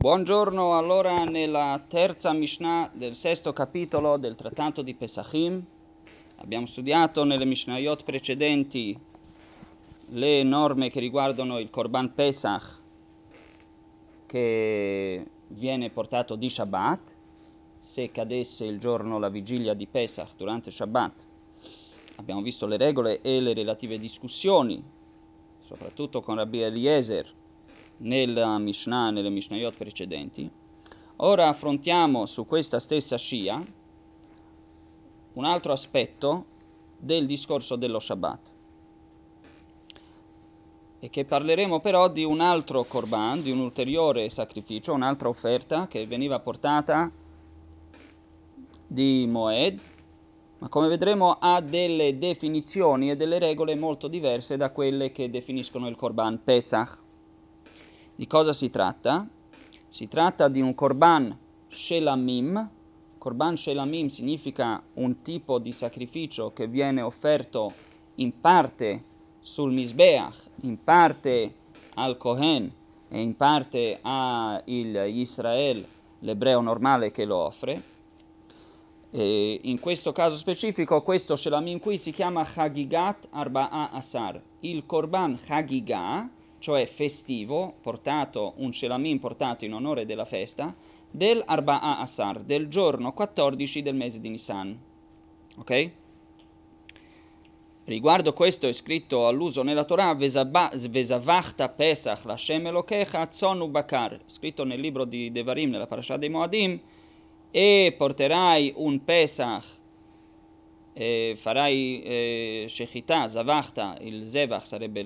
Buongiorno, allora nella terza Mishnah del sesto capitolo del trattato di Pesachim abbiamo studiato nelle Mishnayot precedenti le norme che riguardano il Korban Pesach che viene portato di Shabbat, se cadesse il giorno la vigilia di Pesach durante Shabbat. Abbiamo visto le regole e le relative discussioni, soprattutto con Rabbi Eliezer nelle Mishnayot precedenti. Ora affrontiamo su questa stessa scia un altro aspetto del discorso dello Shabbat, e che parleremo però di un altro korban, di un ulteriore sacrificio, un'altra offerta che veniva portata di Moed, ma come vedremo ha delle definizioni e delle regole molto diverse da quelle che definiscono il Korban Pesach. Di cosa si tratta? Si tratta di un Korban Shelamim. Korban Shelamim significa un tipo di sacrificio che viene offerto in parte sul Misbeach, in parte al Kohen e in parte a Israel, l'ebreo normale che lo offre. E in questo caso specifico, questo Shelamim qui si chiama Chagigat Arba'a Asar, il Korban Chagigah, cioè festivo, un Shelamim portato in onore della festa, del Arba'a Asar, del giorno 14 del mese di Nisan. Ok? Riguardo questo è scritto all'uso nella Torah, Vesavachta Pesach Lashem Elokecha Tzonu Bakar, scritto nel libro di Devarim, nella parasha dei Moadim, e porterai un Pesach, farai Shechita, Zavachta, il Zevach sarebbe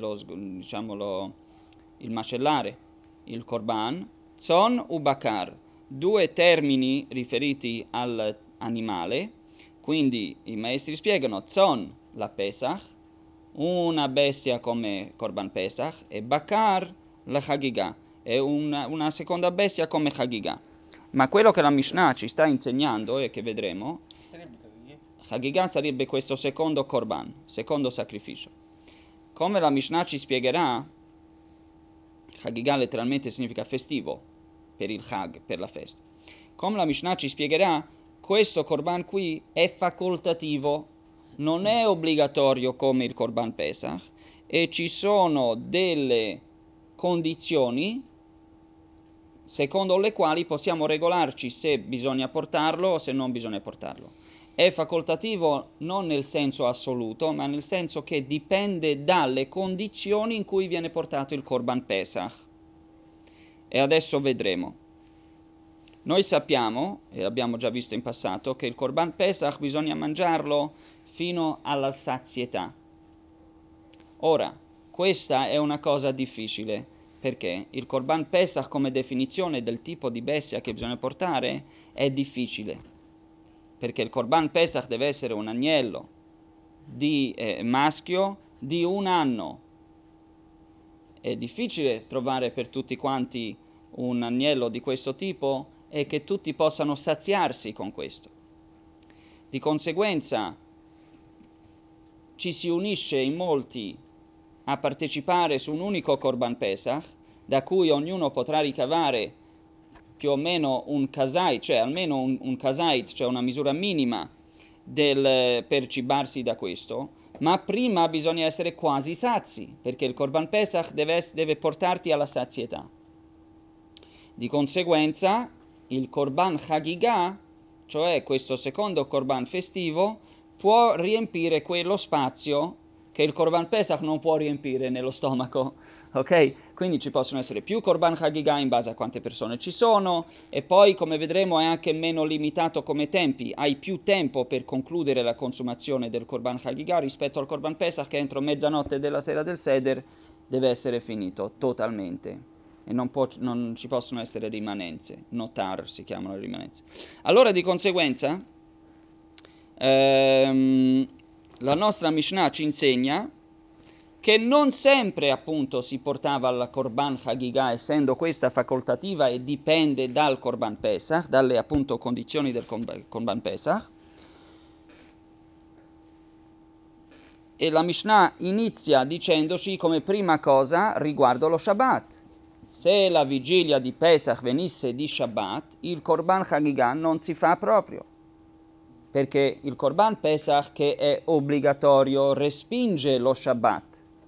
il macellare, il Korban, Tzon u Bakar, due termini riferiti all'animale. Quindi i maestri spiegano Tzon, la Pesach, una bestia come Korban Pesach, e Bakar, la Chagigah, è una seconda bestia come Chagigah. Ma quello che la Mishnah ci sta insegnando e che vedremo, Chagigah sarebbe questo secondo Korban, secondo sacrificio. Come la Mishnah ci spiegherà, Chagigah letteralmente significa festivo, per il Chag, per la festa. Come la Mishnah ci spiegherà, questo Korban qui è facoltativo, non è obbligatorio come il Korban Pesach, e ci sono delle condizioni secondo le quali possiamo regolarci se bisogna portarlo o se non bisogna portarlo. È facoltativo non nel senso assoluto, ma nel senso che dipende dalle condizioni in cui viene portato il Korban Pesach. E adesso vedremo. Noi sappiamo, e abbiamo già visto in passato, che il Korban Pesach bisogna mangiarlo fino alla sazietà. Ora, questa è una cosa difficile, perché il Korban Pesach come definizione del tipo di bestia che bisogna portare è difficile, perché il Korban Pesach deve essere un agnello di maschio di 1 anno. È difficile trovare per tutti quanti un agnello di questo tipo e che tutti possano saziarsi con questo. Di conseguenza ci si unisce in molti a partecipare su un unico Korban Pesach, da cui ognuno potrà ricavare più o meno un kasait, cioè almeno un kasait, cioè una misura minima per cibarsi da questo, ma prima bisogna essere quasi sazi, perché il Korban Pesach deve portarti alla sazietà. Di conseguenza, il Korban Chagigah, cioè questo secondo Korban festivo, può riempire quello spazio che il Korban Pesach non può riempire nello stomaco, ok? Quindi ci possono essere più Korban Chagigah in base a quante persone ci sono, e poi, come vedremo, è anche meno limitato come tempi. Hai più tempo per concludere la consumazione del Korban Chagigah rispetto al Korban Pesach, che entro mezzanotte della sera del Seder deve essere finito totalmente. E non ci possono essere rimanenze, notar si chiamano le rimanenze. Allora, di conseguenza, la nostra Mishnah ci insegna che non sempre appunto si portava alla Korban Chagigah, essendo questa facoltativa e dipende dal Korban Pesach, dalle appunto condizioni del Korban Pesach. E la Mishnah inizia dicendoci come prima cosa riguardo lo Shabbat. se la vigilia di Pesach venisse di Shabbat, il Korban Chagigah non si fa proprio, perché il Korban Pesach, che è obbligatorio, respinge lo Shabbat.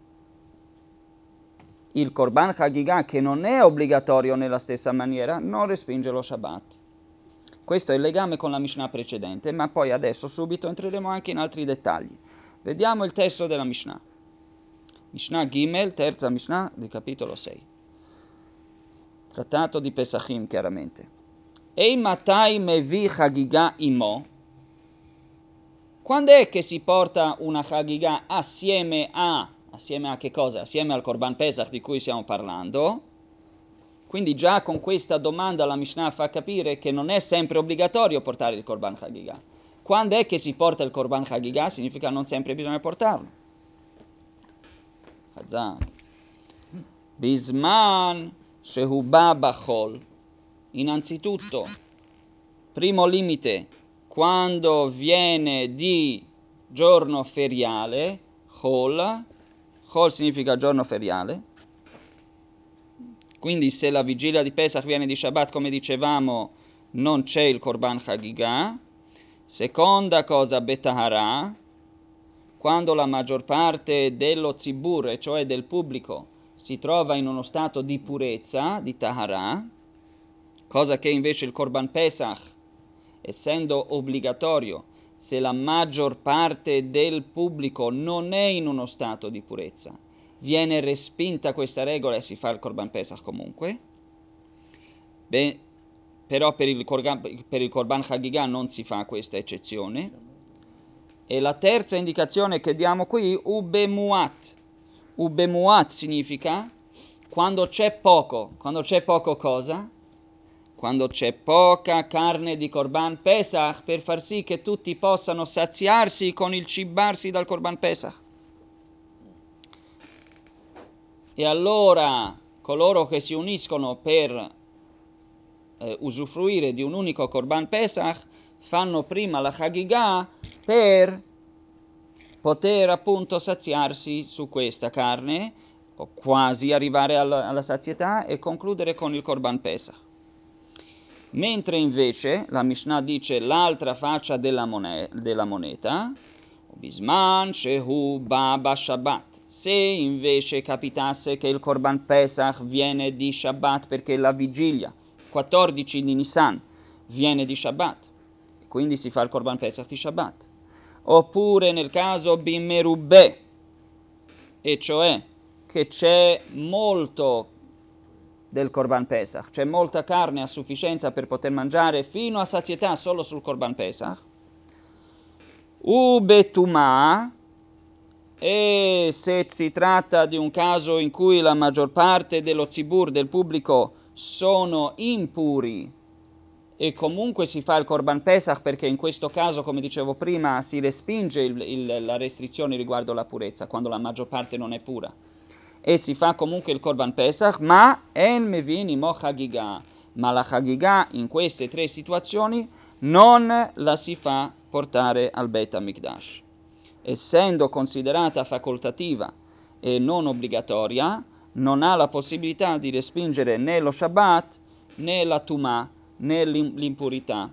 Il Korban Chagigah, che non è obbligatorio nella stessa maniera, non respinge lo Shabbat. Questo è il legame con la Mishnah precedente, ma poi adesso subito entreremo anche in altri dettagli. Vediamo il testo della Mishnah. Mishnah Gimel, terza Mishnah del capitolo 6. Trattato di Pesachim, chiaramente. Ei matai mevi Chagigah imo. Quando è che si porta una Chagigah assieme a che cosa? Assieme al Korban Pesach di cui stiamo parlando. Quindi già con questa domanda la Mishnah fa capire che non è sempre obbligatorio portare il Korban Chagigah. Quando è che si porta il Korban Chagigah? Significa non sempre bisogna portarlo. Chazak. Bisman shehu ba bachol. Innanzitutto, primo limite, quando viene di giorno feriale, chol significa giorno feriale, quindi se la vigilia di Pesach viene di Shabbat, come dicevamo, non c'è il Korban Chagigah. Seconda cosa, betahara, quando la maggior parte dello tzibur, cioè del pubblico, si trova in uno stato di purezza, di tahara, cosa che invece il Korban Pesach, essendo obbligatorio, se la maggior parte del pubblico non è in uno stato di purezza, viene respinta questa regola e si fa il Korban Pesach comunque. Però per il Korban Chagigah non si fa questa eccezione. E la terza indicazione che diamo qui, ubemuat. Ubemuat significa quando c'è poco cosa? Quando c'è poca carne di Korban Pesach, per far sì che tutti possano saziarsi con il cibarsi dal Korban Pesach. E allora coloro che si uniscono per usufruire di un unico Korban Pesach fanno prima la Chagigah per poter appunto saziarsi su questa carne, o quasi arrivare alla sazietà e concludere con il Korban Pesach. Mentre invece la Mishnah dice l'altra faccia della moneta, Bisman shehu baba Shabbat. Se invece capitasse che il Korban Pesach viene di Shabbat perché la vigilia 14 di Nisan viene di Shabbat, quindi si fa il Korban Pesach di Shabbat. Oppure nel caso bimerubbe, e cioè che c'è molto del Korban Pesach, c'è molta carne a sufficienza per poter mangiare fino a sazietà solo sul Korban Pesach, ubetuma, e se si tratta di un caso in cui la maggior parte dello tzibur, del pubblico, sono impuri e comunque si fa il Korban Pesach perché in questo caso, come dicevo prima, si respinge la restrizione riguardo la purezza, quando la maggior parte non è pura. E si fa comunque il Korban Pesach, ma en mevini mo Chagigah. Ma la Chagigah in queste tre situazioni non la si fa portare al Beit HaMikdash. Essendo considerata facoltativa e non obbligatoria, non ha la possibilità di respingere né lo Shabbat né la Tumah, né l'impurità.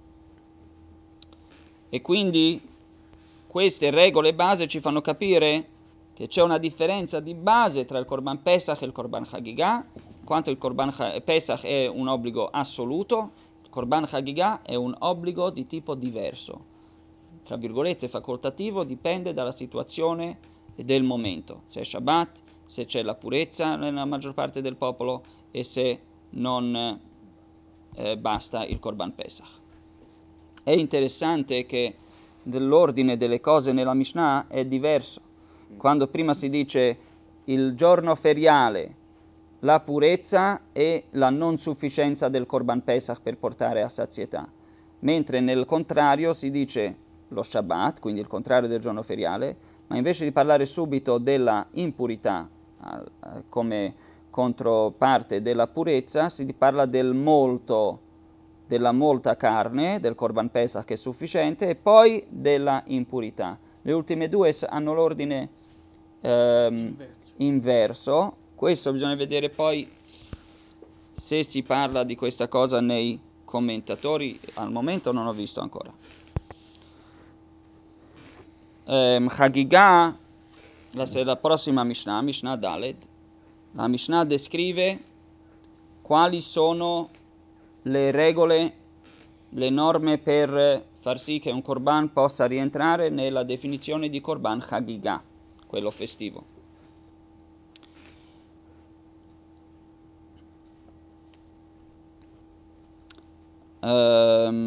E quindi queste regole base ci fanno capire che c'è una differenza di base tra il Korban Pesach e il Korban Chagigah, quanto il Korban Pesach è un obbligo assoluto, il Korban Chagigah è un obbligo di tipo diverso. Tra virgolette facoltativo, dipende dalla situazione e del momento, se è Shabbat, se c'è la purezza nella maggior parte del popolo e se non basta il Korban Pesach. È interessante che l'ordine delle cose nella Mishnah è diverso. Quando prima si dice il giorno feriale, la purezza e la non sufficienza del Korban Pesach per portare a sazietà, mentre nel contrario si dice lo Shabbat, quindi il contrario del giorno feriale, ma invece di parlare subito della impurità come controparte della purezza, si parla della molta carne, del Korban Pesach che è sufficiente, e poi della impurità. Le ultime due hanno l'ordine inverso. Questo bisogna vedere poi se si parla di questa cosa nei commentatori, al momento non ho visto ancora. Chagigah, la prossima Mishnah, Mishnah Daled, la Mishnah descrive quali sono le regole, le norme per far sì che un korban possa rientrare nella definizione di korban Chagigah, quello festivo. La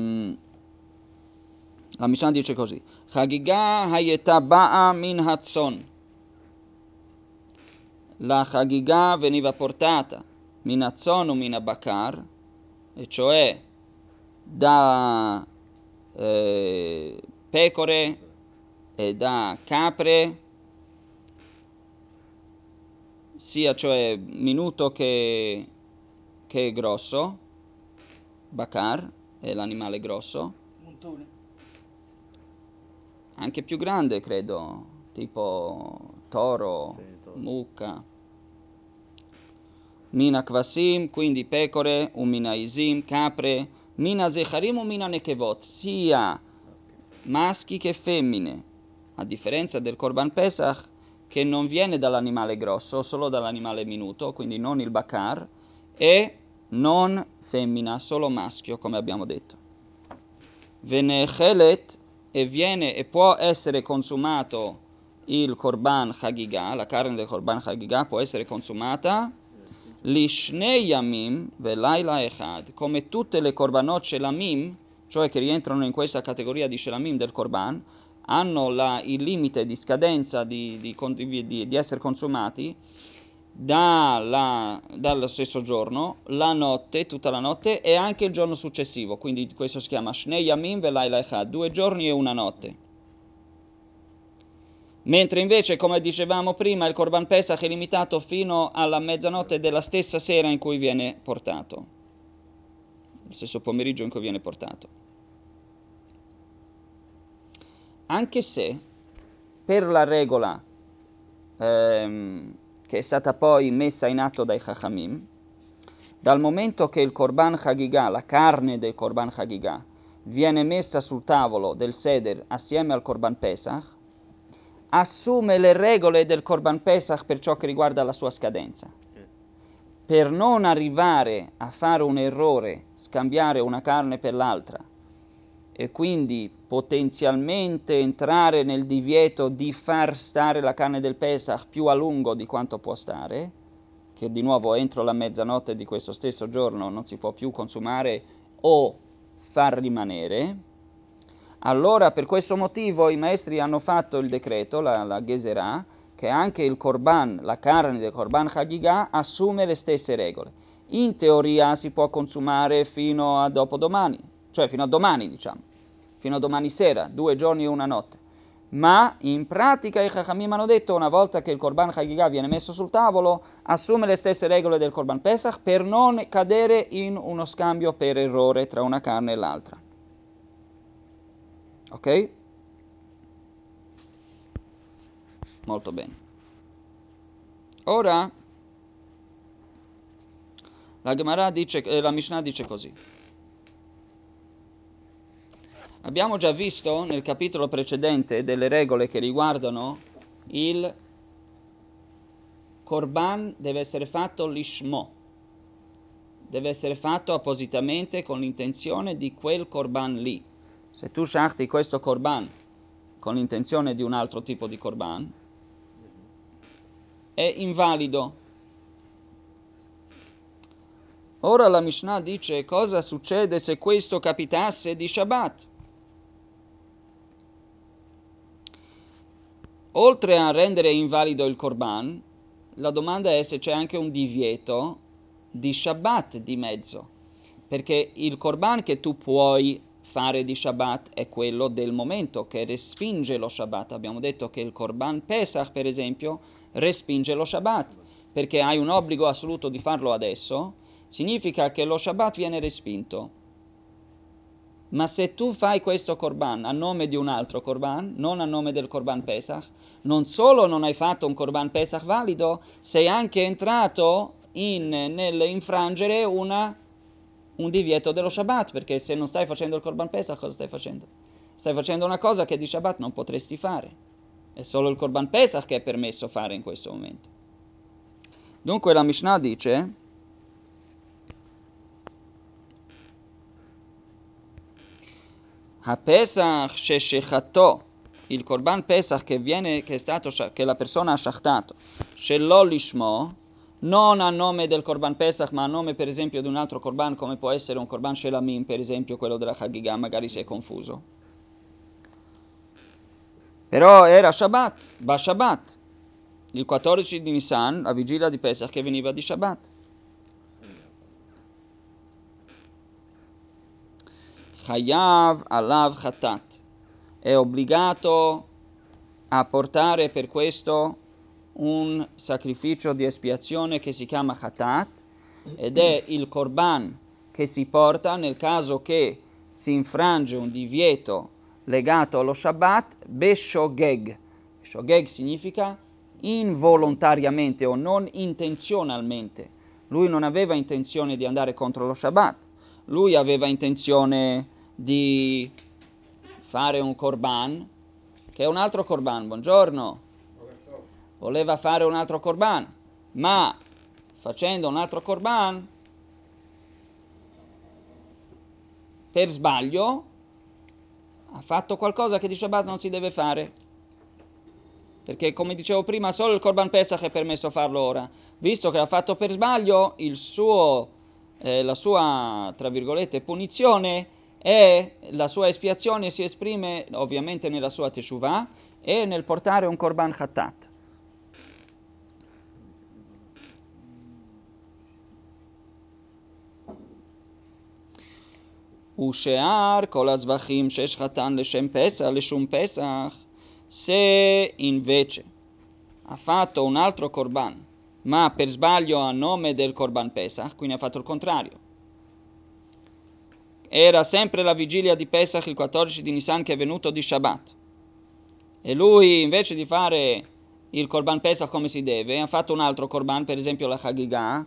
Mishnah dice così: Chagigah hayeta ba'a min hatzon. La Chagigah veniva portata min hatzon o min abakar, e cioè da pecore e da capre, sia cioè minuto che grosso. Bakar è l'animale grosso. Montone. Anche più grande, credo, tipo toro, Sì, toro. mucca. Mina kvasim, quindi pecore, umina isim, capre, mina zecharim, umina nekevot, sia maschi che femmine, a differenza del Korban Pesach, che non viene dall'animale grosso, solo dall'animale minuto, quindi non il bakar, e non femmina, solo maschio, come abbiamo detto. Venechelet, e viene e può essere consumato il Korban Chagigah, la carne del Korban Chagigah può essere consumata Lishnei Yamim Velaila Echad, come tutte le Korbanot Shelamim, cioè che rientrano in questa categoria di Shelamim del Korban, hanno il limite di scadenza di essere consumati dallo stesso giorno, la notte, tutta la notte, e anche il giorno successivo. Quindi questo si chiama Shnei Yamim Velaila Echad, 2 giorni e una notte. Mentre invece, come dicevamo prima, il Korban Pesach è limitato fino alla mezzanotte della stessa sera in cui viene portato, lo stesso pomeriggio in cui viene portato. Anche se, per la regola che è stata poi messa in atto dai Chachamim, dal momento che il Korban Chagigah, la carne del Korban Chagigah, viene messa sul tavolo del Seder assieme al Korban Pesach, assume le regole del Korban Pesach per ciò che riguarda la sua scadenza. Per non arrivare a fare un errore, scambiare una carne per l'altra, e quindi potenzialmente entrare nel divieto di far stare la carne del Pesach più a lungo di quanto può stare, che di nuovo entro la mezzanotte di questo stesso giorno non si può più consumare o far rimanere, allora per questo motivo i maestri hanno fatto il decreto, la Geserah, che anche il Korban, la carne del Korban Chagigah, assume le stesse regole. In teoria si può consumare fino a dopodomani, cioè fino a domani, diciamo, fino a domani sera, 2 giorni e una notte. Ma in pratica i Chachamim hanno detto, una volta che il Korban Chagigah viene messo sul tavolo, assume le stesse regole del Korban Pesach per non cadere in uno scambio per errore tra una carne e l'altra. Ok? Molto bene. Ora la Gemara dice, la Mishnah dice così. Abbiamo già visto nel capitolo precedente delle regole che riguardano il Korban deve essere fatto lishmo, deve essere fatto appositamente con l'intenzione di quel Korban lì. Se tu shachti questo Korban con l'intenzione di un altro tipo di Korban, è invalido. Ora la Mishnah dice cosa succede se questo capitasse di Shabbat. Oltre a rendere invalido il Korban, la domanda è se c'è anche un divieto di Shabbat di mezzo, perché il Korban che tu puoi fare di Shabbat è quello del momento che respinge lo Shabbat. Abbiamo detto che il Korban Pesach, per esempio, respinge lo Shabbat, perché hai un obbligo assoluto di farlo adesso, significa che lo Shabbat viene respinto. Ma se tu fai questo Korban a nome di un altro Korban, non a nome del Korban Pesach, non solo non hai fatto un Korban Pesach valido, sei anche entrato nell'infrangere un divieto dello Shabbat, perché se non stai facendo il Korban Pesach, cosa stai facendo? Stai facendo una cosa che di Shabbat non potresti fare. È solo il Korban Pesach che è permesso fare in questo momento. Dunque la Mishnah dice: HaPesach sheshechato, il Korban Pesach che la persona ha shachtato, shelo lishmo, non a nome del Korban Pesach, ma a nome per esempio di un altro Korban, come può essere un Korban Shelamim, per esempio quello della Chagiga, magari si è confuso. Però era Shabbat, Ba Shabbat, il 14 di Nisan, la vigilia di Pesach che veniva di Shabbat. Chayav alav chatat, è obbligato a portare per questo un sacrificio di espiazione che si chiama chatat, ed è il korban che si porta nel caso che si infrange un divieto legato allo Shabbat, beshogeg. Shogeg significa involontariamente o non intenzionalmente. Lui non aveva intenzione di andare contro lo Shabbat, lui aveva intenzione di fare un korban, che è un altro korban, buongiorno, voleva fare un altro korban, ma facendo un altro korban, per sbaglio, ha fatto qualcosa che di Shabbat non si deve fare. Perché, come dicevo prima, solo il Korban Pesach è permesso farlo ora. Visto che l'ha fatto per sbaglio, la sua, tra virgolette, punizione e la sua espiazione si esprime ovviamente nella sua teshuvah e nel portare un Korban Khatat. Ushear kol azvachim sheshchatan leshum Pesach, se invece ha fatto un altro korban, ma per sbaglio a nome del korban Pesach, quindi ha fatto il contrario. Era sempre la vigilia di Pesach, il 14 di Nisan, che è venuto di Shabbat. E lui, invece di fare il korban Pesach come si deve, ha fatto un altro korban, per esempio la Chagiga,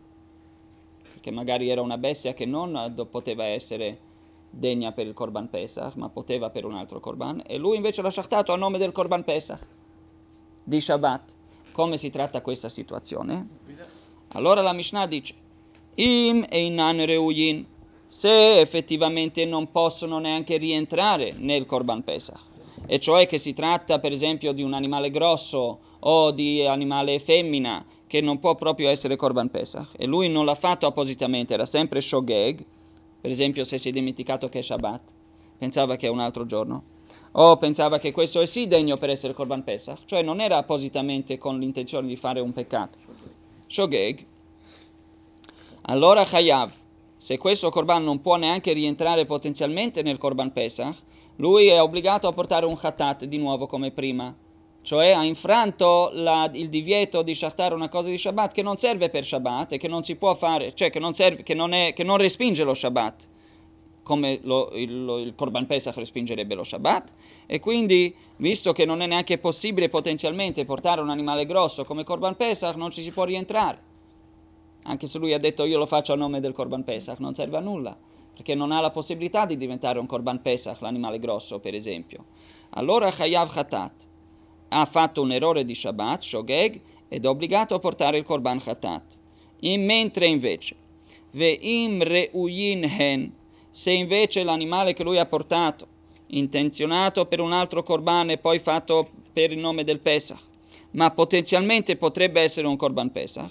che magari era una bestia che non poteva essere degna per il Korban Pesach, ma poteva per un altro Korban, e lui invece l'ha shachtato a nome del Korban Pesach di Shabbat. Come si tratta questa situazione? Allora la Mishnah dice: Im einan reuyin, se effettivamente non possono neanche rientrare nel Korban Pesach, e cioè che si tratta per esempio di un animale grosso o di animale femmina che non può proprio essere Korban Pesach, e lui non l'ha fatto appositamente, era sempre Shogeg, per esempio se si è dimenticato che è Shabbat, pensava che è un altro giorno, o pensava che questo è sì degno per essere Korban Pesach, cioè non era appositamente con l'intenzione di fare un peccato. Shogeg. Allora Chayav, se questo Korban non può neanche rientrare potenzialmente nel Korban Pesach, lui è obbligato a portare un Khatat di nuovo come prima, cioè ha infranto il divieto di shachtare una cosa di Shabbat che non serve per Shabbat e che non si può fare, cioè che non respinge lo Shabbat, come il Korban Pesach respingerebbe lo Shabbat, e quindi, visto che non è neanche possibile potenzialmente portare un animale grosso come Korban Pesach, non ci si può rientrare. Anche se lui ha detto io lo faccio a nome del Korban Pesach, non serve a nulla, perché non ha la possibilità di diventare un Korban Pesach, l'animale grosso per esempio. Allora Chayav Khatat ha fatto un errore di Shabbat, Shogeg, ed è obbligato a portare il Korban Khatat. Mentre invece, Ve'im Reuyin Hen, se invece l'animale che lui ha portato, intenzionato per un altro Korban e poi fatto per il nome del Pesach, ma potenzialmente potrebbe essere un Korban Pesach,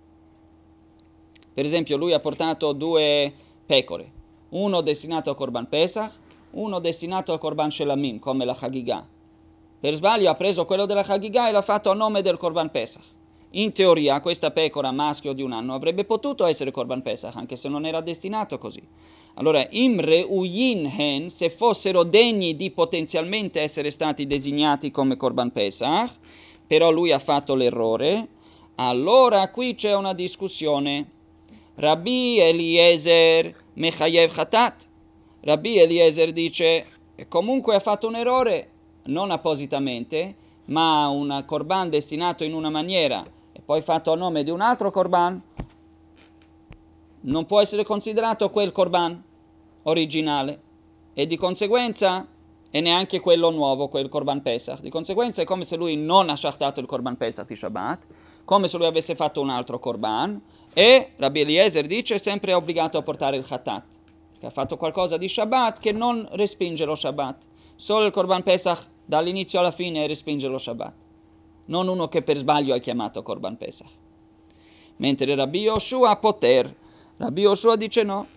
per esempio lui ha portato 2 pecore, uno destinato a Korban Pesach, uno destinato a Korban Shelamim, come la Chagiga. Per sbaglio ha preso quello della Chagiga e l'ha fatto a nome del Korban Pesach. In teoria questa pecora maschio di 1 anno avrebbe potuto essere Korban Pesach, anche se non era destinato così. Allora, Imre Uyin Hen, se fossero degni di potenzialmente essere stati designati come Korban Pesach, però lui ha fatto l'errore, allora qui c'è una discussione. Rabbi Eliezer Mechayev Khatat. Rabbi Eliezer dice che comunque ha fatto un errore, non appositamente, ma un korban destinato in una maniera e poi fatto a nome di un altro korban, non può essere considerato quel korban originale e di conseguenza e neanche quello nuovo, quel korban pesach. Di conseguenza è come se lui non ha shachtato il korban pesach di Shabbat, come se lui avesse fatto un altro korban, e Rabbi Eliezer dice sempre è obbligato a portare il khatat, che ha fatto qualcosa di Shabbat che non respinge lo Shabbat. Solo il korban pesach dall'inizio alla fine respinge lo Shabbat, non uno che per sbaglio ha chiamato korban pesach. Mentre Rabbi Yoshua poter, Rabbi Yoshua dice no.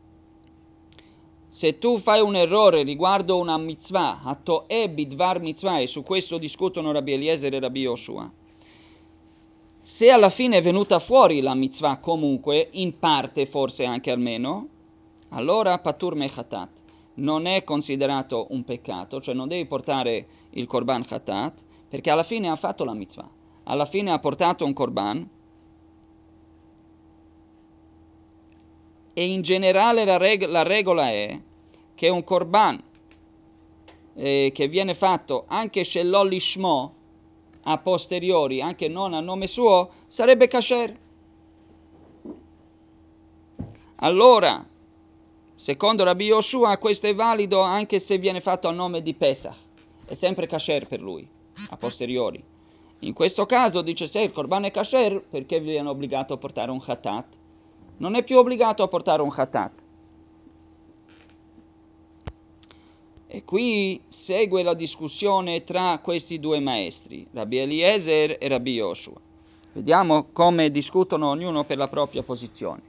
Se tu fai un errore riguardo una mitzvah, hato'e bidvar mitzvah, e su questo discutono Rabbi Eliezer e Rabbi Yoshua, se alla fine è venuta fuori la mitzvah comunque, in parte forse anche almeno, allora patur mechatat, non è considerato un peccato, cioè non devi portare il korban khatat, perché alla fine ha fatto la mitzvah, alla fine ha portato un korban, e in generale la regola è che un korban che viene fatto anche shello lishmo, a posteriori, anche non a nome suo, sarebbe kasher. Allora, secondo Rabbi Yoshua, questo è valido anche se viene fatto a nome di Pesach, è sempre kasher per lui, a posteriori. In questo caso dice se il korban è kasher, perché viene obbligato a portare un khatat? Non è più obbligato a portare un khatat. E qui segue la discussione tra questi due maestri, Rabbi Eliezer e Rabbi Yoshua. Vediamo come discutono ognuno per la propria posizione.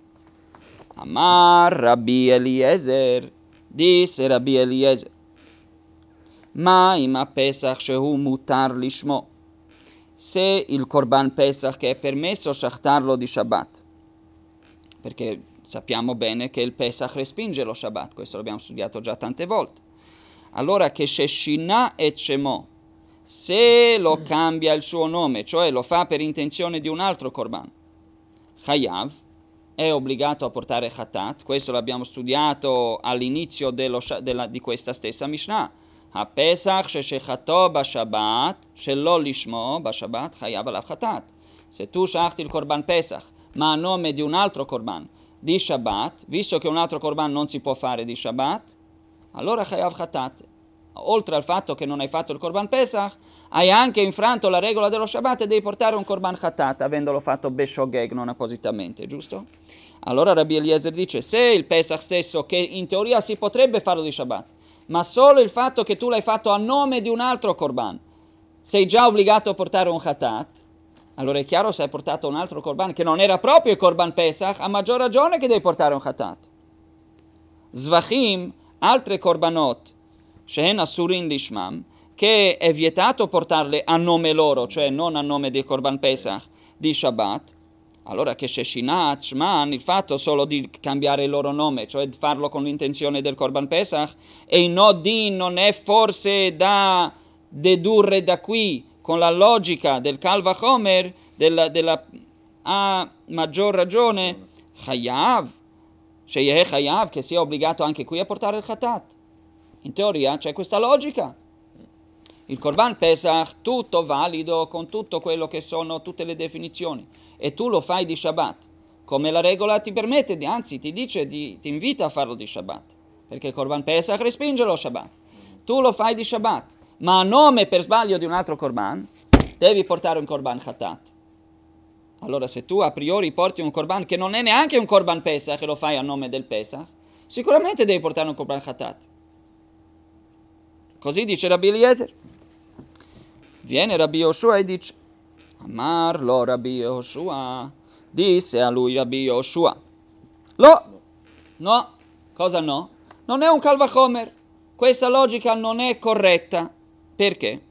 Amar Rabbi Eliezer, disse Rabbi Eliezer, ma ima Pesach shehu mutar lishmo, se il korban Pesach che è permesso shachtarlo di Shabbat, perché sappiamo bene che il Pesach respinge lo Shabbat, questo l'abbiamo studiato già tante volte. Allora che Sheshina et Shemo, se lo cambia il suo nome, cioè lo fa per intenzione di un altro korban, Chayav, è obbligato a portare Khatat, questo l'abbiamo studiato all'inizio di questa stessa Mishnah. HaPesach sheshechato b'Shabbat, shelo lishmo b'Shabbat, Chayav alav Khatat. Se tu shachti il korban Pesach, ma a nome di un altro korban di Shabbat, visto che un altro korban non si può fare di Shabbat, allora Chayav Khatat. Oltre al fatto che non hai fatto il korban Pesach, hai anche infranto la regola dello Shabbat e devi portare un korban Khatat, avendolo fatto beshogeg, non appositamente, giusto? Allora Rabbi Eliezer dice, se il Pesach stesso, che in teoria si potrebbe farlo di Shabbat, ma solo il fatto che tu l'hai fatto a nome di un altro korban, sei già obbligato a portare un Khatat, allora è chiaro se hai portato un altro korban che non era proprio il korban Pesach, a maggior ragione che devi portare un Khatat. Zvachim, altre korbanot, Shehen Asurin Lishmam, che è vietato portarle a nome loro, cioè non a nome del Korban Pesach di Shabbat, allora che Sheshinat, Shman, il fatto solo di cambiare il loro nome, cioè di farlo con l'intenzione del Korban Pesach, e il Nodin non è forse da dedurre da qui, con la logica del Kal Vachomer, a maggior ragione, Chayav, Sheyeh Chayav, che sia obbligato anche qui a portare il Khatat. In teoria c'è questa logica. Il Korban Pesach, tutto valido con tutto quello che sono tutte le definizioni, e tu lo fai di Shabbat, come la regola ti permette, anzi ti dice, ti invita a farlo di Shabbat, perché il Korban Pesach respinge lo Shabbat. Tu lo fai di Shabbat, ma a nome per sbaglio di un altro Korban, devi portare un Korban Khatat. Allora se tu a priori porti un Korban che non è neanche un Korban Pesach e lo fai a nome del Pesach, sicuramente devi portare un Korban Khatat. Così dice Rabbi Eliezer. Viene Rabbi Yoshua e dice, Amarlo Rabbi Yoshua, disse a lui Rabbi Yoshua, no, cosa no? Non è un Kal Vachomer, questa logica non è corretta. Perché?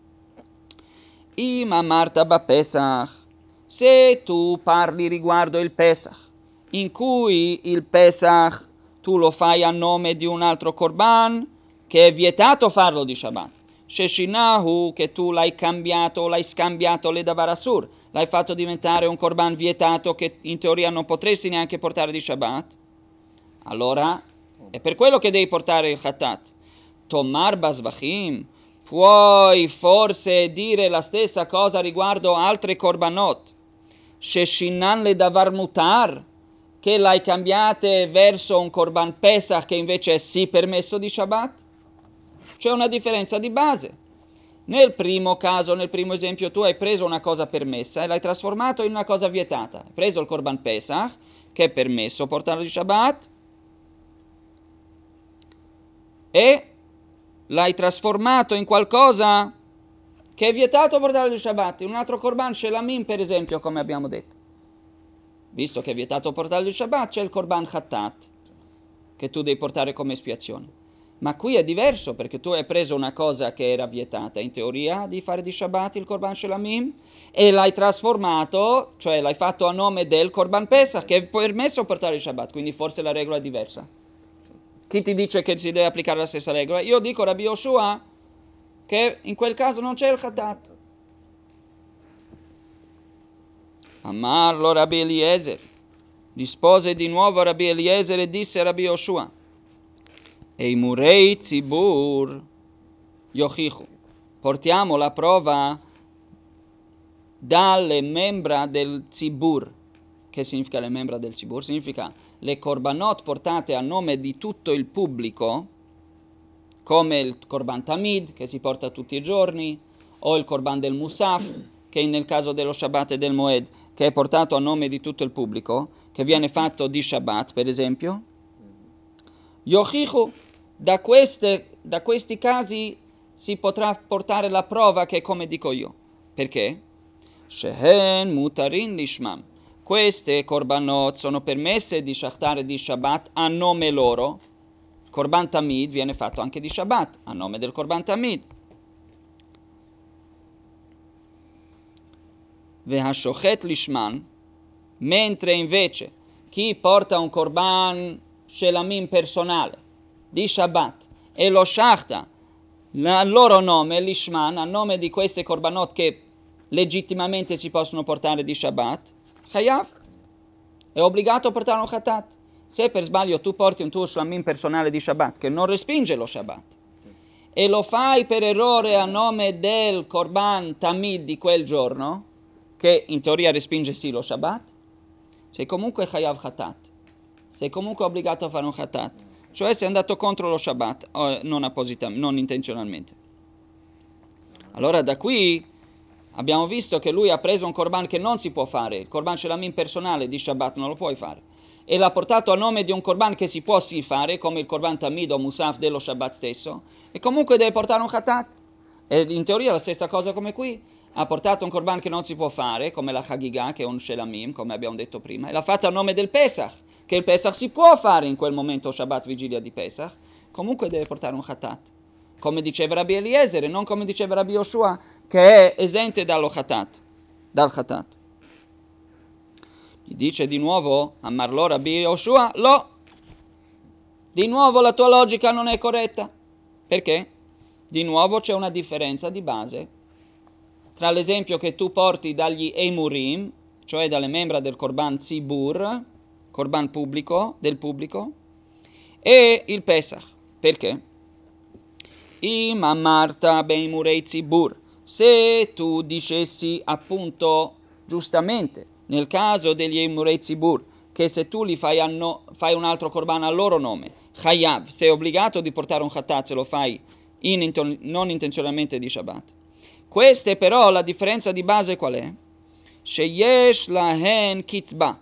Ima Marta ba Pesach, se tu parli riguardo il Pesach, in cui il Pesach tu lo fai a nome di un altro Korban, che è vietato farlo di Shabbat, Sheshinahu, che tu l'hai cambiato, l'hai scambiato le davar asur, l'hai fatto diventare un Korban vietato che in teoria non potresti neanche portare di Shabbat, allora è per quello che devi portare il Khatat. Tomar Basvachim, puoi forse dire la stessa cosa riguardo altre Korbanot, Sheshinan le davar mutar, che l'hai cambiate verso un Korban Pesach che invece è sì permesso di Shabbat? C'è una differenza di base. Nel primo caso, nel primo esempio, tu hai preso una cosa permessa e l'hai trasformato in una cosa vietata. Hai preso il Korban Pesach, che è permesso portarlo di Shabbat, e l'hai trasformato in qualcosa che è vietato portarlo di Shabbat, in un altro Korban Shelamim, per esempio, come abbiamo detto. Visto che è vietato portarlo di Shabbat, c'è il Korban Khattat, che tu devi portare come espiazione. Ma qui è diverso, perché tu hai preso una cosa che era vietata, in teoria, di fare di Shabbat il Korban Shelamim, e l'hai trasformato, cioè l'hai fatto a nome del Korban Pesach, che è permesso portare di Shabbat, quindi forse la regola è diversa. Chi ti dice che si deve applicare la stessa regola? Io dico Rabbi Yoshua che in quel caso non c'è il Khattat. Amarlo Rabbi Eliezer. Rispose di nuovo Rabbi Eliezer e disse a Rabbi Yoshua: Ei murei tzibur yochichu. Portiamo la prova dalle membra del tzibur. Che significa le membra del tzibur? Significa le korbanot portate a nome di tutto il pubblico, come il Korban Tamid, che si porta tutti i giorni, o il Korban del Musaf, che nel caso dello Shabbat e del Moed, che è portato a nome di tutto il pubblico, che viene fatto di Shabbat, per esempio. Yochichu, da questi casi si potrà portare la prova che è come dico io. Perché? Shehen mutarin lishmam. Queste korbanot sono permesse di shachtare di Shabbat a nome loro. Korban Tamid viene fatto anche di Shabbat, a nome del Korban Tamid. Vehashochet lishman, mentre invece chi porta un Korban Shelamim personale di Shabbat e lo shachta a loro nome, lishman, a nome di queste korbanot che legittimamente si possono portare di Shabbat, chayav, è obbligato a portare un khatat. Se per sbaglio tu porti un tuo shlamim personale di Shabbat che non respinge lo Shabbat e lo fai per errore a nome del Korban Tamid di quel giorno, che in teoria respinge sì lo Shabbat, sei comunque chayav khatat, sei comunque obbligato a fare un khatat, cioè sei andato contro lo Shabbat, non intenzionalmente. Allora da qui abbiamo visto che lui ha preso un Korban che non si può fare, il Korban Shelamim personale di Shabbat non lo puoi fare, e l'ha portato a nome di un Korban che si può sì fare, come il Korban Tamid o Musaf dello Shabbat stesso, e comunque deve portare un Khatat. E in teoria la stessa cosa come qui, ha portato un Korban che non si può fare, come la Hagigah, che è un Shelamim, come abbiamo detto prima, e l'ha fatto a nome del Pesach, che il Pesach si può fare in quel momento Shabbat vigilia di Pesach, comunque deve portare un Khatat. Come diceva Rabbi Eliezer, e non come diceva Rabbi Yoshua, che è esente dal Khatat. Gli dice di nuovo a Marlo Rabbi Yoshua, di nuovo la tua logica non è corretta. Perché? Di nuovo c'è una differenza di base tra l'esempio che tu porti dagli Emurim, cioè dalle membra del Korban Tzibur, Korban pubblico, del pubblico, e il Pesach. Perché? Marta Beimurei Tzibur, se tu dicessi appunto giustamente nel caso degli Emurei Tzibur che se tu li fai un altro Korban a loro nome, Chayav, sei obbligato di portare un Khatat se lo fai non intenzionalmente di Shabbat. Queste però la differenza di base qual è? Sheyesh lahen kitzba,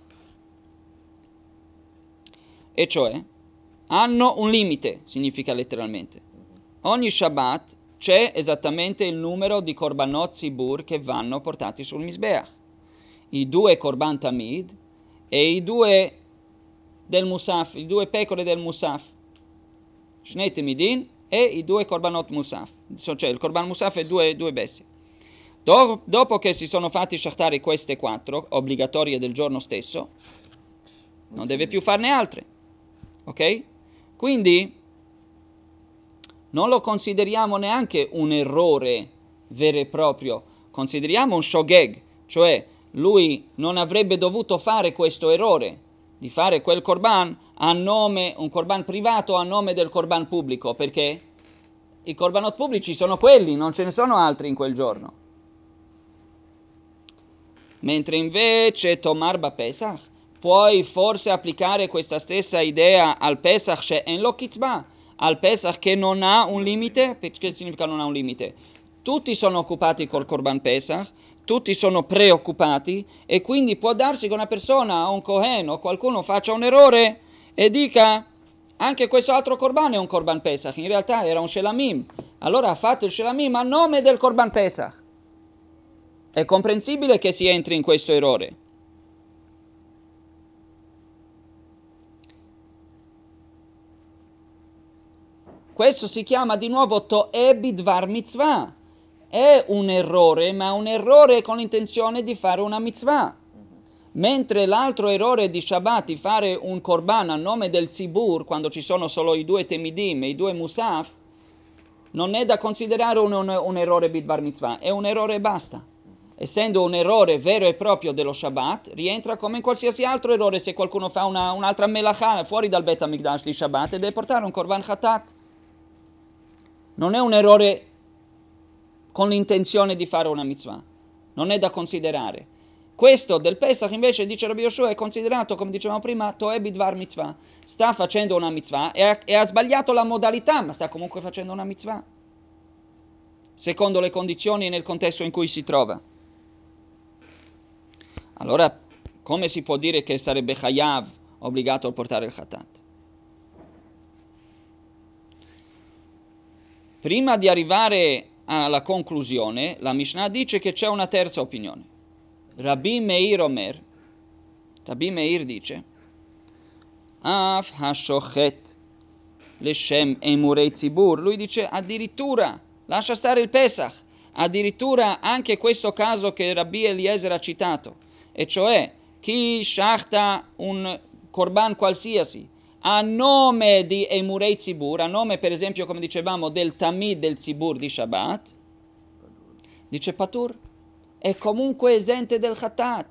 e cioè hanno un limite, significa letteralmente. Ogni Shabbat c'è esattamente il numero di Korbanot Tzibur che vanno portati sul Misbeach. I 2 Korban Tamid e i 2 del Musaf, i 2 pecore del Musaf. Shnei Temidin e i 2 Korbanot Musaf. Cioè il Korban Musaf e 2 bestie. Dopo che si sono fatti shachtare queste 4, obbligatorie del giorno stesso, non deve più farne altre. Ok? Quindi non lo consideriamo neanche un errore vero e proprio, consideriamo un shogeg, cioè lui non avrebbe dovuto fare questo errore di fare quel korban a nome, un korban privato a nome del korban pubblico, perché i korbanot pubblici sono quelli, non ce ne sono altri in quel giorno. Mentre invece Tomar Ba Pesach, puoi forse applicare questa stessa idea al Pesach she'en lo kitzba, al Pesach che non ha un limite. Che significa non ha un limite? Tutti sono occupati col Korban Pesach, tutti sono preoccupati, e quindi può darsi che una persona, un Kohen o qualcuno faccia un errore e dica anche questo altro Korban è un Korban Pesach, in realtà era un Shelamim, allora ha fatto il Shelamim a nome del Korban Pesach. È comprensibile che si entri in questo errore. Questo si chiama di nuovo To'e bidvar mitzvah. È un errore, ma un errore con l'intenzione di fare una mitzvah. Mentre l'altro errore di Shabbat, di fare un korban a nome del Tzibur, quando ci sono solo i due Temidim e i due Musaf, non è da considerare un errore bidvar mitzvah, è un errore e basta. Essendo un errore vero e proprio dello Shabbat, rientra come in qualsiasi altro errore se qualcuno fa un'altra melachà fuori dal Bet HaMikdash di Shabbat e deve portare un korban khatat. Non è un errore con l'intenzione di fare una mitzvah, non è da considerare. Questo del Pesach invece, dice Rabbi Yoshua, è considerato, come dicevamo prima, To'e bidvar mitzvah. Sta facendo una mitzvah e ha sbagliato la modalità, ma sta comunque facendo una mitzvah, secondo le condizioni e nel contesto in cui si trova. Allora, come si può dire che sarebbe chayav, obbligato a portare il khatat? Prima di arrivare alla conclusione, la Mishnah dice che c'è una terza opinione. Rabbi Meir dice, Af hashochet leshem emurei tzibur, lui dice addirittura, lascia stare il Pesach, addirittura anche questo caso che Rabbi Eliezer ha citato, e cioè chi shachta un korban qualsiasi a nome di emurei tzibur, a nome per esempio come dicevamo del tamid del tzibur di Shabbat, dice Patur, è comunque esente del khatat,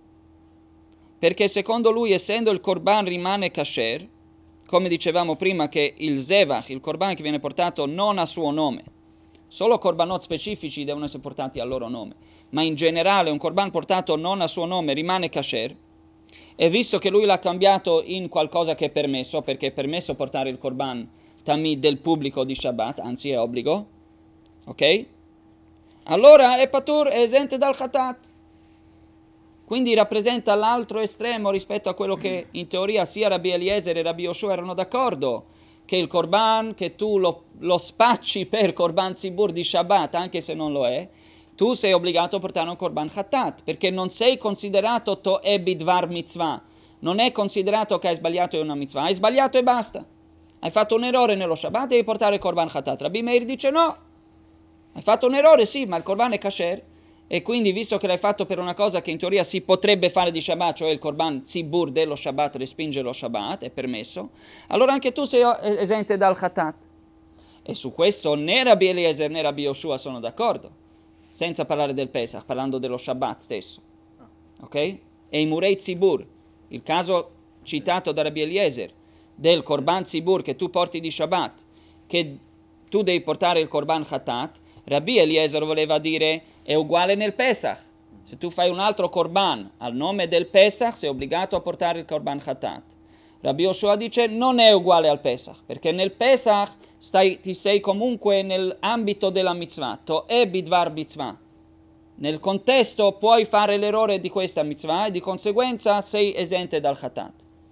perché secondo lui, essendo il korban rimane kasher, come dicevamo prima che il zevach, il korban che viene portato non a suo nome, solo korbanot specifici devono essere portati al loro nome, ma in generale un korban portato non a suo nome rimane kasher, e visto che lui l'ha cambiato in qualcosa che è permesso, perché è permesso portare il korban tamid del pubblico di Shabbat, anzi è obbligo, ok? Allora è patur, è esente dal khatat. Quindi rappresenta l'altro estremo rispetto a quello che in teoria sia Rabbi Eliezer e Rabbi Yoshua erano d'accordo, che il korban, che tu lo spacci per korban tzibur di Shabbat, anche se non lo è, tu sei obbligato a portare un korban khatat, perché non sei considerato to'e bidvar mitzvah, non è considerato che hai sbagliato una mitzvah, hai sbagliato e basta. Hai fatto un errore nello Shabbat, devi portare il korban khatat. Rabbi Meir dice no, hai fatto un errore sì, ma il korban è kasher, e quindi visto che l'hai fatto per una cosa che in teoria si potrebbe fare di Shabbat, cioè il korban tzibur dello Shabbat, respinge lo Shabbat, è permesso, allora anche tu sei esente dal khatat. E su questo né Rabbi Eliezer né Rabbi Yoshua sono d'accordo, senza parlare del Pesach, parlando dello Shabbat stesso. Ok? E i murei tzibur, il caso citato da Rabbi Eliezer, del korban tzibur che tu porti di Shabbat, che tu devi portare il korban khatat, Rabbi Eliezer voleva dire è uguale nel Pesach. Se tu fai un altro korban al nome del Pesach, sei obbligato a portare il korban khatat. Rabbi Yoshua dice non è uguale al Pesach, perché nel Pesach ti sei comunque nell'ambito della mitzvah, to'e bidvar mitzvah. Nel contesto puoi fare l'errore di questa mitzvah e di conseguenza sei esente dal khatat.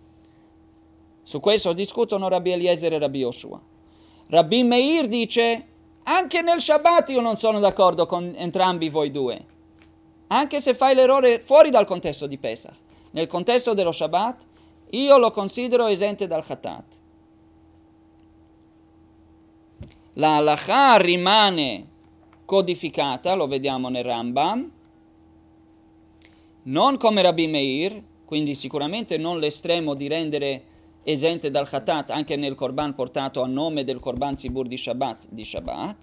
Su questo discutono Rabbi Eliezer e Rabbi Yoshua. Rabbi Meir dice anche nel Shabbat io non sono d'accordo con entrambi voi due, anche se fai l'errore fuori dal contesto di Pesach. Nel contesto dello Shabbat io lo considero esente dal khatat. La halakha rimane codificata, lo vediamo nel Rambam, non come Rabbi Meir, quindi sicuramente non l'estremo di rendere esente dal khatat anche nel korban portato a nome del korban tzibur di Shabbat,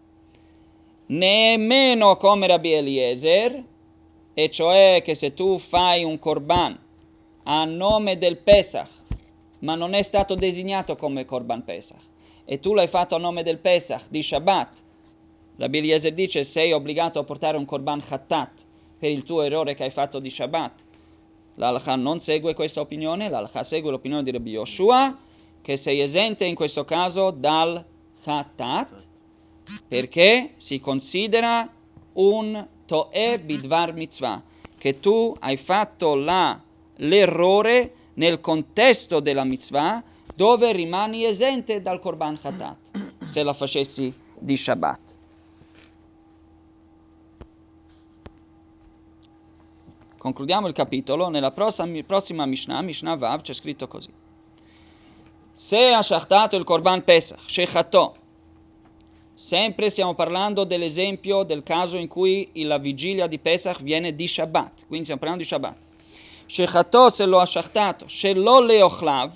nemmeno come Rabbi Eliezer, e cioè che se tu fai un korban a nome del Pesach, ma non è stato designato come korban Pesach, e tu l'hai fatto a nome del Pesach di Shabbat, Rabbi Eliezer dice sei obbligato a portare un korban khatat per il tuo errore che hai fatto di Shabbat. l'Halakha non segue questa opinione, l'Halakha segue l'opinione di Rabbi Yoshua, che sei esente in questo caso dal Khatat, perché si considera un To'e Bidvar Mitzvah, che tu hai fatto l'errore nel contesto della Mitzvah, dove rimani esente dal Korban Khatat, se la facessi di Shabbat. Concludiamo il capitolo. Nella prossima Mishnah, Mishnah Vav, c'è scritto così. Se ha shachtato il Korban Pesach, shechato. Sempre stiamo parlando dell'esempio del caso in cui la vigilia di Pesach viene di Shabbat. Quindi stiamo parlando di Shabbat. Shechato se lo ha shachtato, shelo leochlav.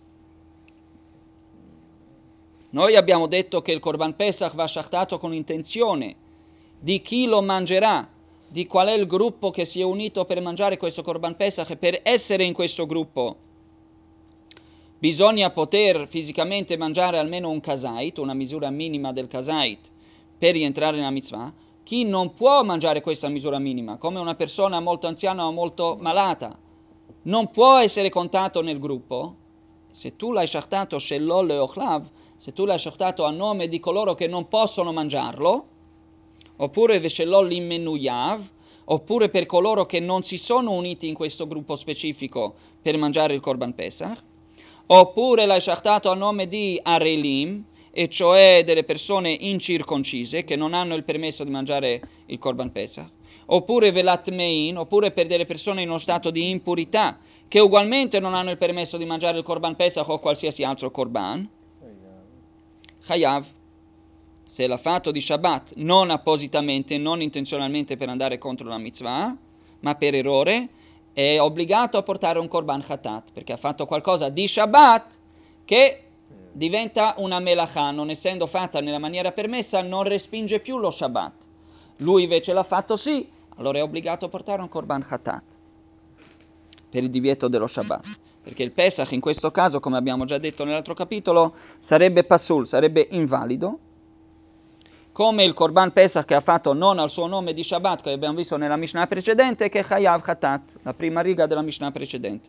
Noi abbiamo detto che il Korban Pesach va shachtato con intenzione di chi lo mangerà, di qual è il gruppo che si è unito per mangiare questo Korban Pesach, e per essere in questo gruppo bisogna poter fisicamente mangiare almeno un kasait, una misura minima del kasait, per rientrare nella mitzvah. Chi non può mangiare questa misura minima, come una persona molto anziana o molto malata, non può essere contato nel gruppo. Se tu l'hai shachtato shelo leochlav, se tu l'hai shachtato a nome di coloro che non possono mangiarlo, oppure veshelo limenuyav, oppure per coloro che non si sono uniti in questo gruppo specifico per mangiare il Korban Pesach, oppure l'hai shachtato a nome di arelim, e cioè delle persone incirconcise che non hanno il permesso di mangiare il Korban Pesach, oppure velatmein, oppure per delle persone in uno stato di impurità che ugualmente non hanno il permesso di mangiare il Korban Pesach o qualsiasi altro Korban, Chayav, se l'ha fatto di Shabbat, non appositamente, non intenzionalmente per andare contro la mitzvah, ma per errore, è obbligato a portare un Korban Khatat, perché ha fatto qualcosa di Shabbat che diventa una melachà, non essendo fatta nella maniera permessa, non respinge più lo Shabbat. Lui invece l'ha fatto sì, allora è obbligato a portare un Korban Khatat per il divieto dello Shabbat. Perché il Pesach in questo caso, come abbiamo già detto nell'altro capitolo, sarebbe pasul, sarebbe invalido, come il Korban Pesach che ha fatto non al suo nome di Shabbat, che abbiamo visto nella Mishnah precedente, che è Chayav Khatat, la prima riga della Mishnah precedente.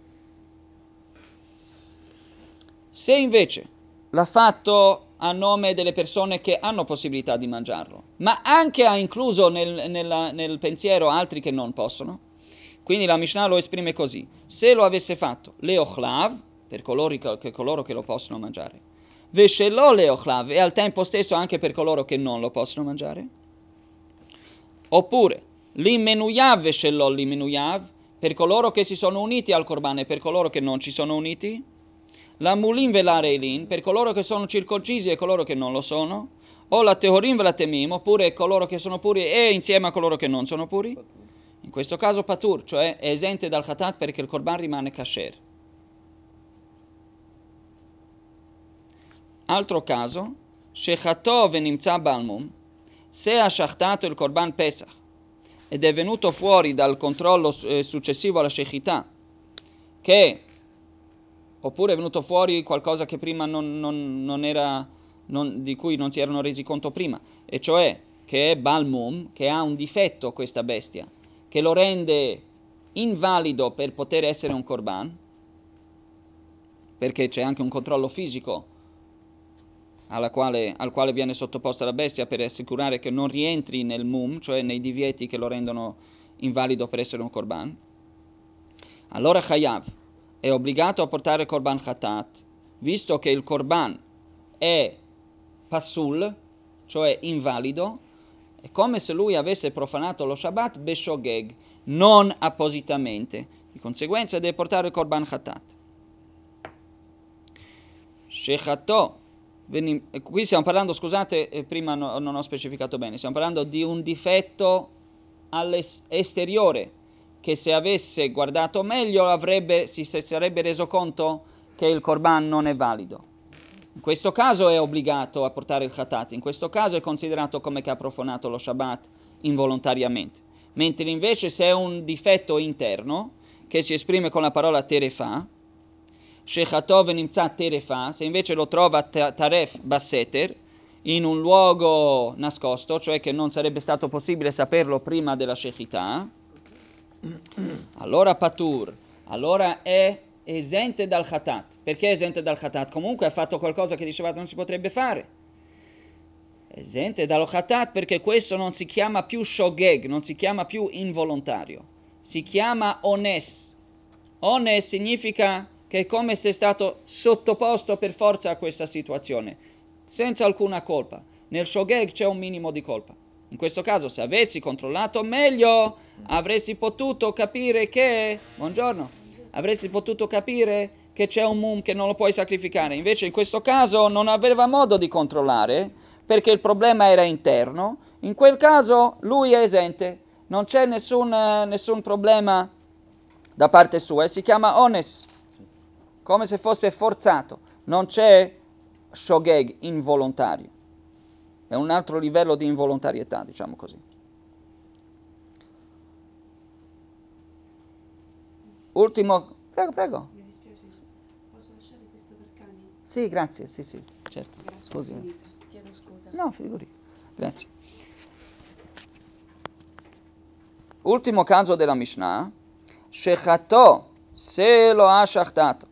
Se invece l'ha fatto a nome delle persone che hanno possibilità di mangiarlo, ma anche ha incluso nel pensiero altri che non possono, quindi la Mishnah lo esprime così: se lo avesse fatto leochlav, per coloro che lo possono mangiare, veshelo leochlav, e al tempo stesso anche per coloro che non lo possono mangiare, oppure limenuyav veshelo limenuyav, per coloro che si sono uniti al Korban e per coloro che non ci sono uniti, la mulin velare elin, per coloro che sono circoncisi e coloro che non lo sono, o la tehorim velatemim, oppure coloro che sono puri e insieme a coloro che non sono puri. In questo caso patur, cioè è esente dal khatat perché il korban rimane kasher. Altro caso, shechato venimza balmum, se ha shachtato il korban pesach ed è venuto fuori dal controllo successivo alla shechità, che oppure è venuto fuori qualcosa che prima non era, di cui non si erano resi conto prima, e cioè che è balmum, che ha un difetto questa bestia, che lo rende invalido per poter essere un korban, perché c'è anche un controllo fisico al quale viene sottoposta la bestia per assicurare che non rientri nel mum, cioè nei divieti che lo rendono invalido per essere un korban. Allora Chayav è obbligato a portare Korban Khatat, visto che il Korban è pasul, cioè invalido, è come se lui avesse profanato lo Shabbat beshogeg, non appositamente. Di conseguenza deve portare il Korban Khatat. Shechato, qui stiamo parlando, scusate, prima non ho specificato bene, stiamo parlando di un difetto all'esteriore, che se avesse guardato meglio si sarebbe reso conto che il Korban non è valido. In questo caso è obbligato a portare il Khatat, in questo caso è considerato come che ha profanato lo Shabbat involontariamente. Mentre invece se è un difetto interno, che si esprime con la parola terefa, Shechatov nimza terefa, se invece lo trova taref basseter, in un luogo nascosto, cioè che non sarebbe stato possibile saperlo prima della shechità, allora patur, allora è esente dal khatat. Perché è esente dal khatat? Comunque ha fatto qualcosa che dicevate non si potrebbe fare. Esente dallo khatat perché questo non si chiama più shogeg, non si chiama più involontario, si chiama ones. Ones significa che è come se è stato sottoposto per forza a questa situazione, senza alcuna colpa. Nel shogeg c'è un minimo di colpa. In questo caso, se avessi controllato meglio, avresti potuto capire che... Buongiorno. Avresti potuto capire che c'è un mum che non lo puoi sacrificare. Invece in questo caso non aveva modo di controllare, perché il problema era interno. In quel caso lui è esente. Non c'è nessun problema da parte sua. E si chiama ones. Come se fosse forzato. Non c'è shogeg involontario. È un altro livello di involontarietà, diciamo così. Ultimo, prego. Mi dispiace, posso lasciare questo per cani? Sì, grazie, sì, certo. Grazie, Scusi. finita. Chiedo scusa. No, figuri. Grazie. Ultimo caso della Mishnah. Shechato, se lo ha shachtato.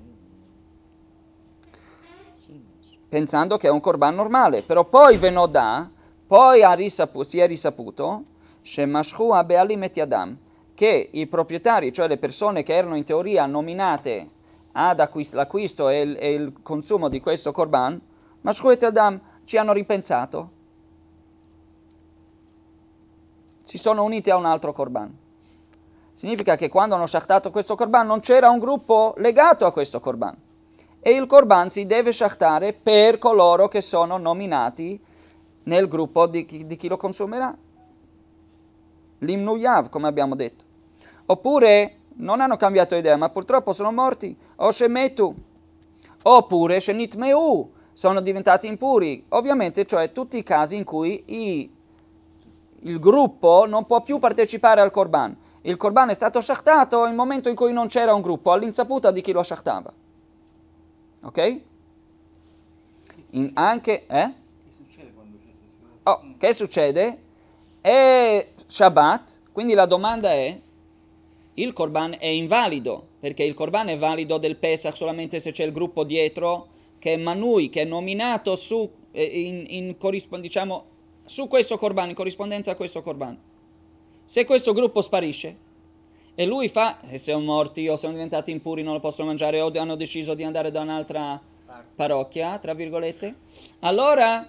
Pensando che è un korban normale, però poi venodà, poi si è risaputo, shemashchu abealim et yadam, che i proprietari, cioè le persone che erano in teoria nominate ad l'acquisto e il consumo di questo korban, mashchu et yadam, ci hanno ripensato, si sono uniti a un altro korban. Significa che quando hanno shachtato questo korban non c'era un gruppo legato a questo korban. E il korban si deve shachtare per coloro che sono nominati nel gruppo di chi lo consumerà. L'imnuyav, come abbiamo detto. Oppure non hanno cambiato idea, ma purtroppo sono morti. O shemetu. Oppure shenitmeu, sono diventati impuri. Ovviamente, cioè tutti i casi in cui il gruppo non può più partecipare al korban. Il korban è stato shachtato nel momento in cui non c'era un gruppo, all'insaputa di chi lo shachtava. Ok? Anche, Che succede quando c'è questa situazione? che succede? È Shabbat, quindi la domanda è, il korban è invalido, perché il korban è valido del Pesach solamente se c'è il gruppo dietro, che è Manui, che è nominato su questo korban, in corrispondenza a questo korban. Se questo gruppo sparisce, e lui fa, e sono morti o sono diventati impuri, non lo possono mangiare, o hanno deciso di andare da un'altra parrocchia, tra virgolette, allora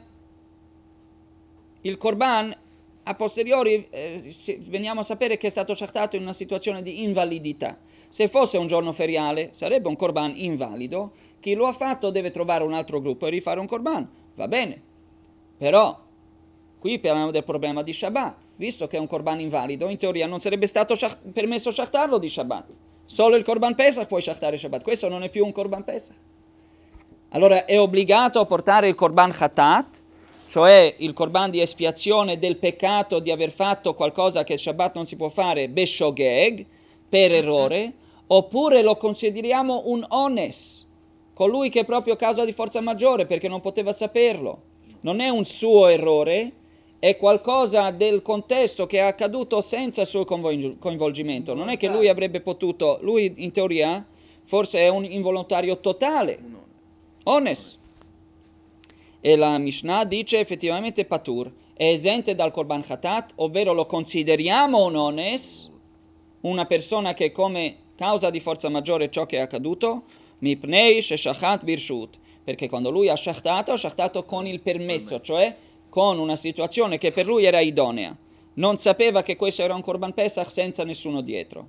il korban a posteriori veniamo a sapere che è stato shachtato in una situazione di invalidità. Se fosse un giorno feriale sarebbe un korban invalido, chi lo ha fatto deve trovare un altro gruppo e rifare un korban, va bene, però qui parliamo del problema di Shabbat, visto che è un korban invalido, in teoria non sarebbe stato permesso shachtarlo di Shabbat, solo il korban Pesach puoi shachtare Shabbat, questo non è più un korban Pesach. Allora è obbligato a portare il korban khatat, cioè il korban di espiazione del peccato di aver fatto qualcosa che Shabbat non si può fare, beshogeg, per errore, oppure lo consideriamo un ones, colui che è proprio causa di forza maggiore perché non poteva saperlo. Non è un suo errore, è qualcosa del contesto che è accaduto senza il suo coinvolgimento. Non è che lui avrebbe potuto, lui in teoria forse è un involontario totale, ones. E la Mishnah dice effettivamente patur, è esente dal korban khatat, ovvero lo consideriamo un ones, una persona che come causa di forza maggiore ciò che è accaduto, mipnei sheshachat birshut, perché quando lui ha shachtato con il permesso, cioè con una situazione che per lui era idonea. Non sapeva che questo era un korban pesach senza nessuno dietro.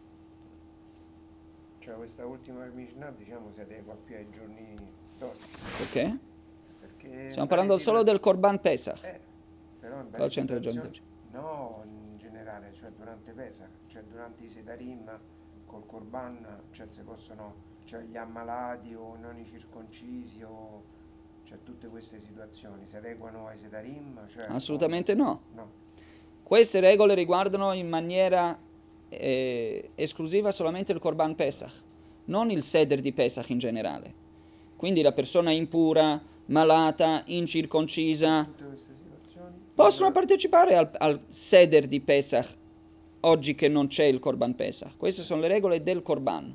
Cioè questa ultima Mishnah diciamo si adegua più ai giorni storici. Perché? Perché Stiamo parlando solo del korban pesach. Però in Cosa varie c'entra il giorno situazioni, no, in generale, cioè durante Pesach, cioè durante i Sedarim col Corban, cioè si possono, cioè gli ammalati o non i circoncisi o cioè tutte queste situazioni si adeguano ai Sedarim? Cioè, Assolutamente no. No. Queste regole riguardano in maniera esclusiva solamente il korban pesach, non il seder di pesach in generale. Quindi la persona impura, malata, incirconcisa Tutte queste situazioni possono partecipare al seder di pesach oggi che non c'è il Korban Pesach. Queste sono le regole del Korban.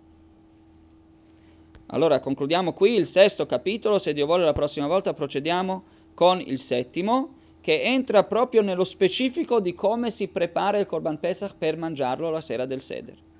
Allora concludiamo qui il 6° capitolo, se Dio vuole la prossima volta procediamo con il 7°, che entra proprio nello specifico di come si prepara il Korban Pesach per mangiarlo la sera del Seder.